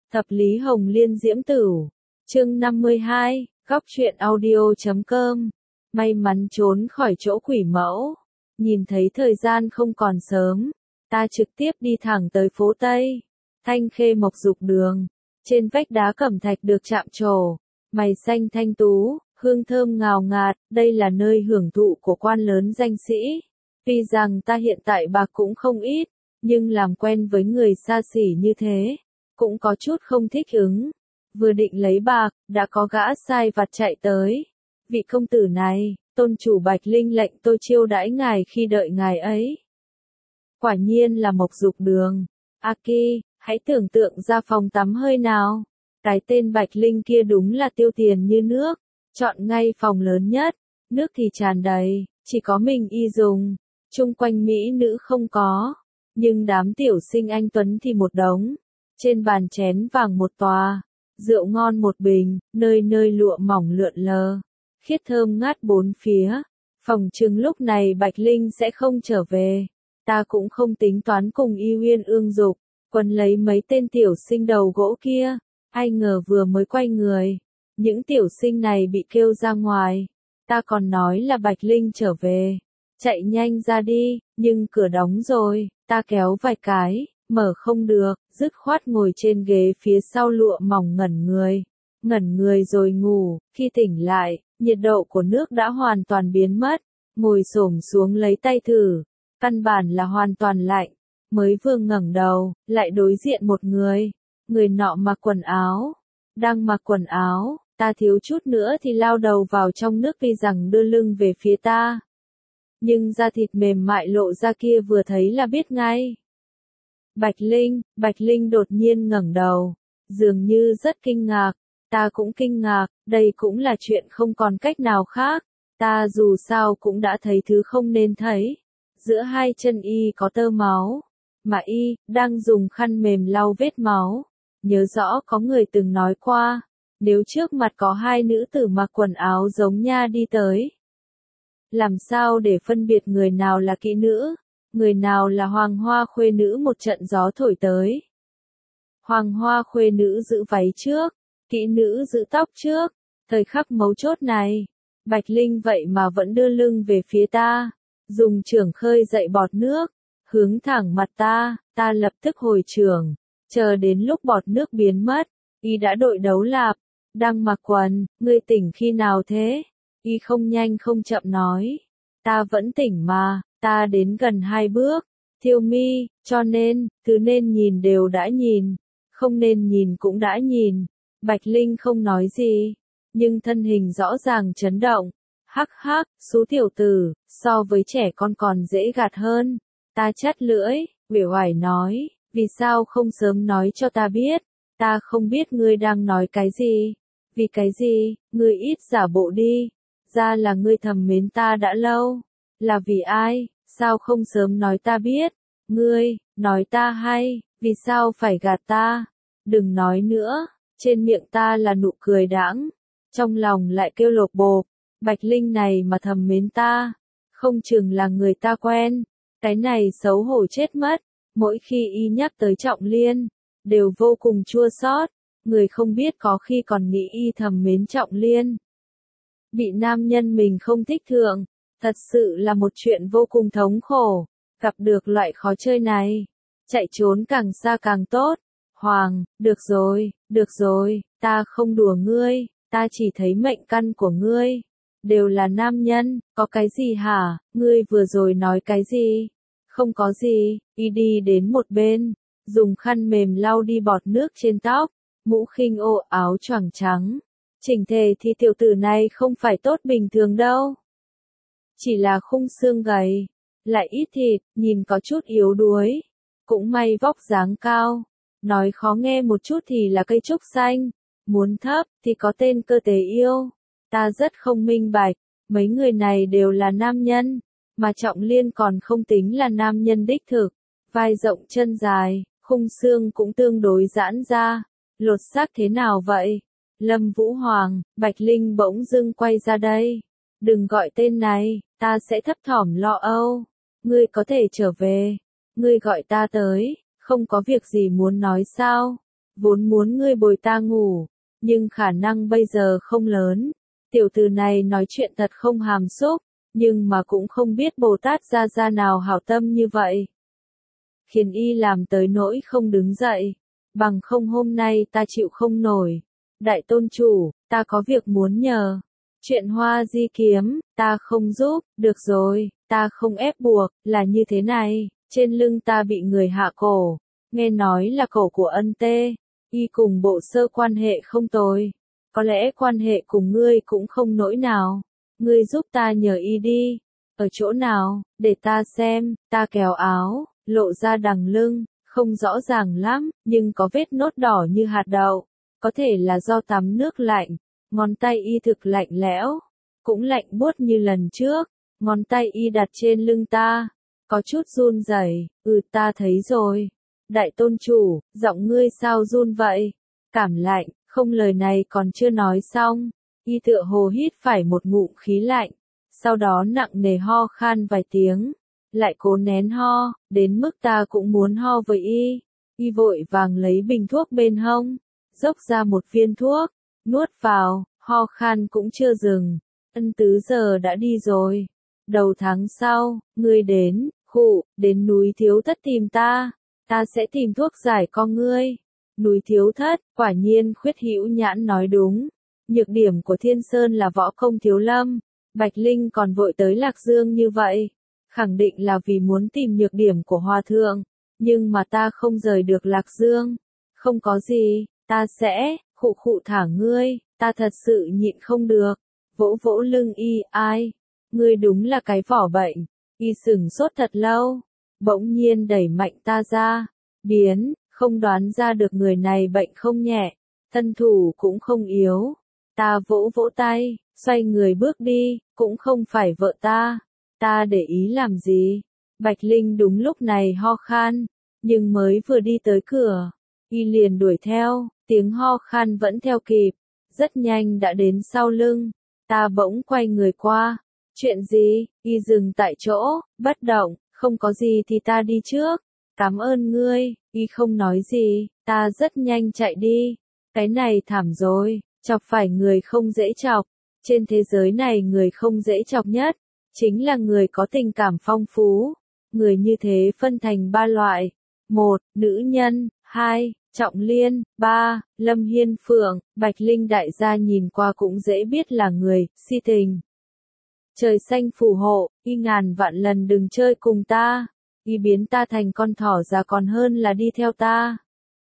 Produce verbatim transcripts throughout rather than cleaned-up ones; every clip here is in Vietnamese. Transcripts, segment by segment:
Thập lý Hồng Liên Diễm Tửu. Chương năm mươi hai, góc truyện audio chấm com. May mắn trốn khỏi chỗ quỷ mẫu. Nhìn thấy thời gian không còn sớm, ta trực tiếp đi thẳng tới phố Tây. Thanh Khê Mộc Dục Đường. Trên vách đá cẩm thạch được chạm trổ. Mày xanh thanh tú, hương thơm ngào ngạt, đây là nơi hưởng thụ của quan lớn danh sĩ. Tuy rằng ta hiện tại bạc cũng không ít, nhưng làm quen với người xa xỉ như thế, cũng có chút không thích ứng. Vừa định lấy bạc, đã có gã sai vặt chạy tới. Vị công tử này, tôn chủ Bạch Linh lệnh tôi chiêu đãi ngài khi đợi ngài ấy. Quả nhiên là Mộc Dục Đường. Aki, hãy tưởng tượng ra phòng tắm hơi nào. Cái tên Bạch Linh kia đúng là tiêu tiền như nước. Chọn ngay phòng lớn nhất, nước thì tràn đầy, chỉ có mình y dùng. Chung quanh mỹ nữ không có, nhưng đám tiểu sinh anh tuấn thì một đống. Trên bàn chén vàng một tòa, rượu ngon một bình, nơi nơi lụa mỏng lượn lờ, khiết thơm ngát bốn phía. Phòng chừng lúc này Bạch Linh sẽ không trở về. Ta cũng không tính toán cùng Y Uyên ương dục, quấn lấy mấy tên tiểu sinh đầu gỗ kia. Ai ngờ vừa mới quay người, những tiểu sinh này bị kêu ra ngoài. Ta còn nói là Bạch Linh trở về, chạy nhanh ra đi, nhưng cửa đóng rồi. Ta kéo vài cái, mở không được, dứt khoát ngồi trên ghế phía sau lụa mỏng ngẩn người. Ngẩn người rồi ngủ, khi tỉnh lại, nhiệt độ của nước đã hoàn toàn biến mất. Ngồi xổm xuống lấy tay thử, căn bản là hoàn toàn lạnh. Mới vừa ngẩng đầu, lại đối diện một người. Người nọ mặc quần áo, đang mặc quần áo, ta thiếu chút nữa thì lao đầu vào trong nước vì rằng đưa lưng về phía ta. Nhưng da thịt mềm mại lộ ra kia vừa thấy là biết ngay. Bạch Linh, Bạch Linh đột nhiên ngẩng đầu, dường như rất kinh ngạc, ta cũng kinh ngạc, đây cũng là chuyện không còn cách nào khác, ta dù sao cũng đã thấy thứ không nên thấy. Giữa hai chân y có tơ máu, mà y đang dùng khăn mềm lau vết máu. Nhớ rõ có người từng nói qua, nếu trước mặt có hai nữ tử mặc quần áo giống nha đi tới, làm sao để phân biệt người nào là kỹ nữ, người nào là hoàng hoa khuê nữ một trận gió thổi tới. Hoàng hoa khuê nữ giữ váy trước, kỹ nữ giữ tóc trước. Thời khắc mấu chốt này, Bạch Linh vậy mà vẫn đưa lưng về phía ta, dùng chưởng khơi dậy bọt nước, hướng thẳng mặt ta. Ta lập tức hồi chưởng, chờ đến lúc bọt nước biến mất, y đã đội đấu lạp, đang mặc quần. Ngươi tỉnh khi nào thế? Y không nhanh không chậm nói. Ta vẫn tỉnh mà. Ta đến gần hai bước, Thiêu Mi, cho nên, thứ nên nhìn đều đã nhìn, không nên nhìn cũng đã nhìn. Bạch Linh không nói gì, nhưng thân hình rõ ràng chấn động. Hắc hắc, xú tiểu tử, so với trẻ con còn dễ gạt hơn. Ta chắt lưỡi, uể oải nói, vì sao không sớm nói cho ta biết? Ta không biết ngươi đang nói cái gì. Vì cái gì, ngươi ít giả bộ đi. Ra là ngươi thầm mến ta đã lâu. Là vì ai, sao không sớm nói ta biết? Ngươi, nói ta hay, vì sao phải gạt ta? Đừng nói nữa, trên miệng ta là nụ cười đãng, trong lòng lại kêu lột bột. Bạch Linh này mà thầm mến ta, không chừng là người ta quen. Cái này xấu hổ chết mất, mỗi khi y nhắc tới Trọng Liên, đều vô cùng chua xót. Người không biết có khi còn nghĩ y thầm mến Trọng Liên. Bị nam nhân mình không thích thượng, thật sự là một chuyện vô cùng thống khổ. Gặp được loại khó chơi này, chạy trốn càng xa càng tốt. Hoàng, được rồi, được rồi, ta không đùa ngươi, ta chỉ thấy mệnh căn của ngươi đều là nam nhân. Có cái gì hả? Ngươi vừa rồi nói cái gì? Không có gì. Y đi đến một bên, dùng khăn mềm lau đi bọt nước trên tóc, mũ khinh ô, áo choàng trắng. Chỉnh thể thì tiểu tử này không phải tốt bình thường đâu. Chỉ là khung xương gầy, lại ít thịt, nhìn có chút yếu đuối. Cũng may vóc dáng cao, nói khó nghe một chút thì là cây trúc xanh, muốn thấp thì có tên cơ tế yêu. Ta rất không minh bạch, mấy người này đều là nam nhân, mà Trọng Liên còn không tính là nam nhân đích thực. Vai rộng chân dài, khung xương cũng tương đối giãn ra, lột xác thế nào vậy? Lâm Vũ Hoàng, Bạch Linh bỗng dưng quay ra đây. Đừng gọi tên này, ta sẽ thấp thỏm lo âu. Ngươi có thể trở về. Ngươi gọi ta tới, không có việc gì muốn nói sao? vốn muốn ngươi bồi ta ngủ, nhưng khả năng bây giờ không lớn. Tiểu tử này nói chuyện thật không hàm xúc, nhưng mà cũng không biết Bồ Tát Gia Gia nào hảo tâm như vậy. Khiến y làm tới nỗi không đứng dậy, bằng không hôm nay ta chịu không nổi. Đại tôn chủ, ta có việc muốn nhờ. Chuyện Hoa Di kiếm, ta không giúp, được rồi, ta không ép buộc, là như thế này, trên lưng ta bị người hạ cổ, nghe nói là cổ của ân tê, y cùng bộ sơ quan hệ không tồi, có lẽ quan hệ cùng ngươi cũng không nỗi nào, ngươi giúp ta nhờ y đi, ở chỗ nào, để ta xem, ta kéo áo, lộ ra đằng lưng, không rõ ràng lắm, nhưng có vết nốt đỏ như hạt đậu, có thể là do tắm nước lạnh. Ngón tay y thực lạnh lẽo, cũng lạnh buốt như lần trước, ngón tay y đặt trên lưng ta, có chút run rẩy. Ừ, ta thấy rồi. Đại tôn chủ, giọng ngươi sao run vậy? Cảm lạnh, không, lời này còn chưa nói xong, y tựa hồ hít phải một ngụm khí lạnh, sau đó nặng nề ho khan vài tiếng, lại cố nén ho, đến mức ta cũng muốn ho với y. Y vội vàng lấy bình thuốc bên hông, dốc ra một viên thuốc, nuốt vào, ho khan cũng chưa dừng. Ân tứ giờ đã đi rồi. Đầu tháng sau, ngươi đến, khụ, đến núi Thiếu Thất tìm ta. Ta sẽ tìm thuốc giải con ngươi. Núi Thiếu Thất, quả nhiên Khuyết Hữu Nhãn nói đúng. Nhược điểm của Thiên Sơn là võ công thiếu lâm. Bạch Linh còn vội tới Lạc Dương như vậy. Khẳng định là vì muốn tìm nhược điểm của Hòa Thượng. Nhưng mà ta không rời được Lạc Dương. Không có gì, ta sẽ, khụ khụ thả ngươi. Ta thật sự nhịn không được. Vỗ vỗ lưng y, ai? Ngươi đúng là cái vỏ bệnh. Y sừng sốt thật lâu. Bỗng nhiên đẩy mạnh ta ra. Biến, không đoán ra được người này bệnh không nhẹ. Thân thủ cũng không yếu. Ta vỗ vỗ tay, xoay người bước đi, cũng không phải vợ ta. Ta để ý làm gì? Bạch Linh đúng lúc này ho khan. Nhưng mới vừa đi tới cửa. Y liền đuổi theo, tiếng ho khan vẫn theo kịp. Rất nhanh đã đến sau lưng, ta bỗng quay người qua. Chuyện gì? Y dừng tại chỗ, bất động, không có gì thì ta đi trước. Cảm ơn ngươi. Y không nói gì, ta rất nhanh chạy đi. Cái này thảm rồi, chọc phải người không dễ chọc. Trên thế giới này người không dễ chọc nhất, chính là người có tình cảm phong phú. Người như thế phân thành ba loại. Một, nữ nhân. Hai, Trọng Liên. Ba, Lâm Hiên Phượng. Bạch Linh đại gia nhìn qua cũng dễ biết là người si tình. Trời xanh phù hộ, y ngàn vạn lần đừng chơi cùng ta. Y biến ta thành con thỏ già còn hơn là đi theo ta.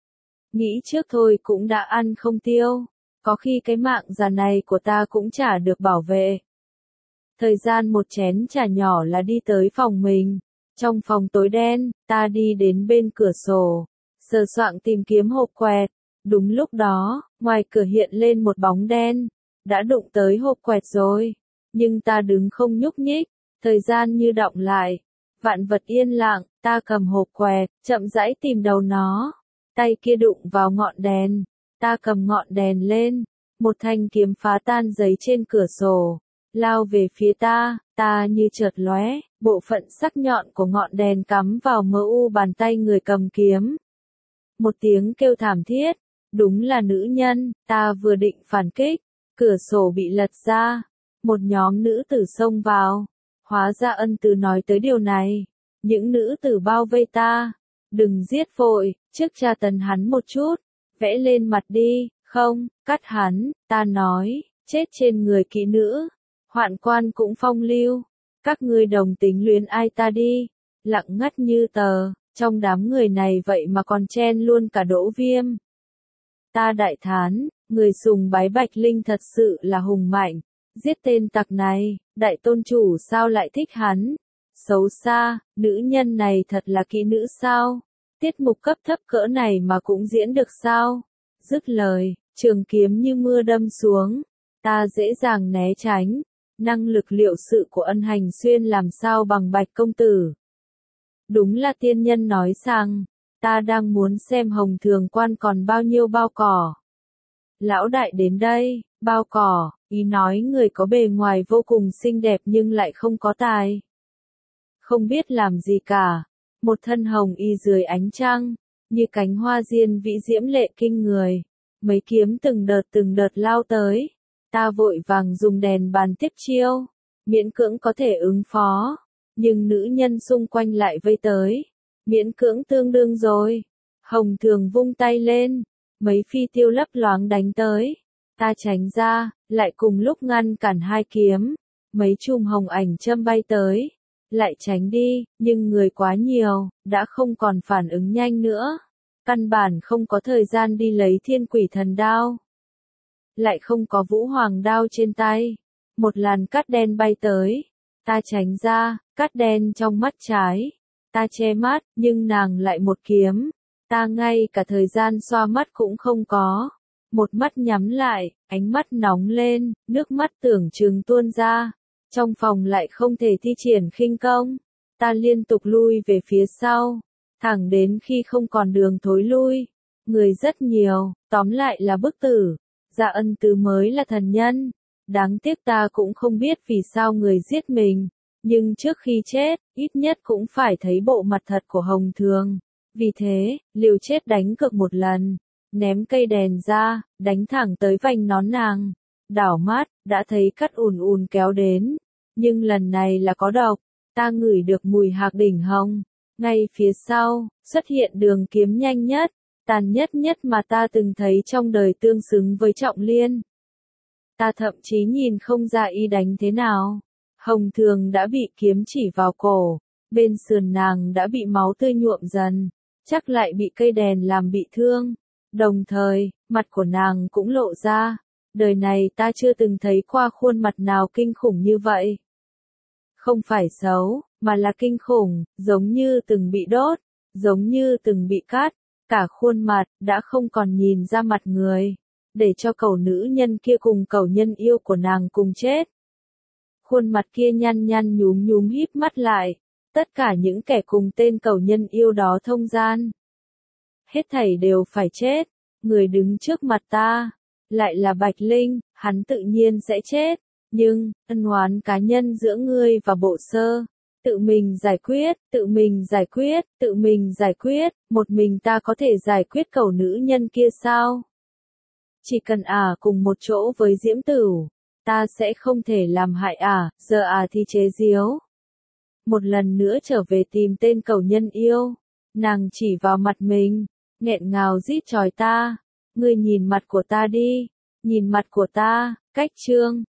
Nghĩ trước thôi cũng đã ăn không tiêu. Có khi cái mạng già này của ta cũng chả được bảo vệ. Thời gian một chén trà nhỏ là đi tới phòng mình. Trong phòng tối đen, ta đi đến bên cửa sổ. Sờ soạng tìm kiếm hộp quẹt. Đúng lúc đó, ngoài cửa hiện lên một bóng đen. Đã đụng tới hộp quẹt rồi. Nhưng ta đứng không nhúc nhích. Thời gian như đọng lại. Vạn vật yên lặng, ta cầm hộp quẹt, chậm rãi tìm đầu nó. Tay kia đụng vào ngọn đèn. Ta cầm ngọn đèn lên. Một thanh kiếm phá tan giấy trên cửa sổ. Lao về phía ta, ta như chợt lóe. Bộ phận sắc nhọn của ngọn đèn cắm vào mờ u bàn tay người cầm kiếm. Một tiếng kêu thảm thiết. Đúng là nữ nhân, ta vừa định phản kích. Cửa sổ bị lật ra. Một nhóm nữ tử xông vào. Hóa ra Ân Tứ nói tới điều này. Những nữ tử bao vây ta. Đừng giết vội, trước tra tấn hắn một chút. Vẽ lên mặt đi, không, cắt hắn, ta nói, chết trên người kỹ nữ. Hoạn quan cũng phong lưu. Các ngươi đồng tính luyến ai ta đi. Lặng ngắt như tờ, trong đám người này vậy mà còn chen luôn cả Đỗ Viêm. Ta đại thán, người sùng bái Bạch Linh thật sự là hùng mạnh. Giết tên tặc này, đại tôn chủ sao lại thích hắn? Xấu xa, nữ nhân này thật là kỹ nữ sao? Tiết mục cấp thấp cỡ này mà cũng diễn được sao? Dứt lời, trường kiếm như mưa đâm xuống. Ta dễ dàng né tránh. Năng lực liệu sự của Ân Hành Xuyên làm sao bằng Bạch công tử. Đúng là tiên nhân nói rằng, ta đang muốn xem Hồng Thường Quan còn bao nhiêu bao cỏ. Lão đại đến đây, bao cỏ, ý nói người có bề ngoài vô cùng xinh đẹp nhưng lại không có tài. Không biết làm gì cả, một thân hồng y dưới ánh trăng, như cánh hoa diên vĩ diễm lệ kinh người. Mấy kiếm từng đợt từng đợt lao tới, ta vội vàng dùng đèn bàn tiếp chiêu, miễn cưỡng có thể ứng phó, nhưng nữ nhân xung quanh lại vây tới, miễn cưỡng tương đương rồi. Hồng Thường vung tay lên, mấy phi tiêu lấp loáng đánh tới, ta tránh ra, lại cùng lúc ngăn cản hai kiếm, mấy chùm hồng ảnh châm bay tới, lại tránh đi, nhưng người quá nhiều, đã không còn phản ứng nhanh nữa, căn bản không có thời gian đi lấy thiên quỷ thần đao. Lại không có vũ hoàng đao trên tay, một làn cát đen bay tới, ta tránh ra, cát đen trong mắt trái, ta che mắt, nhưng nàng lại một kiếm, ta ngay cả thời gian xoa mắt cũng không có, một mắt nhắm lại, ánh mắt nóng lên, nước mắt tưởng chừng tuôn ra, trong phòng lại không thể thi triển khinh công, ta liên tục lui về phía sau, thẳng đến khi không còn đường thối lui, người rất nhiều, tóm lại là bức tử, Dạ Ân Tứ mới là thần nhân, đáng tiếc ta cũng không biết vì sao người giết mình, nhưng trước khi chết, ít nhất cũng phải thấy bộ mặt thật của Hồng Thường, vì thế, liều chết đánh cược một lần, ném cây đèn ra, đánh thẳng tới vành nón nàng, đảo mắt, đã thấy cắt ùn ùn kéo đến, nhưng lần này là có độc, ta ngửi được mùi hạc đỉnh hồng, ngay phía sau, xuất hiện đường kiếm nhanh nhất, tàn nhất nhất mà ta từng thấy trong đời tương xứng với Trọng Liên. Ta thậm chí nhìn không ra y đánh thế nào. Hồng Thường đã bị kiếm chỉ vào cổ, bên sườn nàng đã bị máu tươi nhuộm dần, chắc lại bị cây đèn làm bị thương. Đồng thời, mặt của nàng cũng lộ ra, đời này ta chưa từng thấy qua khuôn mặt nào kinh khủng như vậy. Không phải xấu, mà là kinh khủng, giống như từng bị đốt, giống như từng bị cắt, cả khuôn mặt đã không còn nhìn ra mặt người, để cho cẩu nữ nhân kia cùng cẩu nhân yêu của nàng cùng chết. Khuôn mặt kia nhăn nhăn nhúm nhúm híp mắt lại, tất cả những kẻ cùng tên cẩu nhân yêu đó thông gian. Hết thảy đều phải chết, người đứng trước mặt ta, lại là Bạch Linh, hắn tự nhiên sẽ chết, nhưng, ân oán cá nhân giữa ngươi và Bộ Sơ, tự mình giải quyết, tự mình giải quyết, tự mình giải quyết, một mình ta có thể giải quyết cẩu nữ nhân kia sao? Chỉ cần ả à cùng một chỗ với Diễm Tửu, ta sẽ không thể làm hại ả, à, giờ ả à thì chế giếu. Một lần nữa trở về tìm tên cẩu nhân yêu, nàng chỉ vào mặt mình, nghẹn ngào rít chói ta, ngươi nhìn mặt của ta đi, nhìn mặt của ta, cách trương,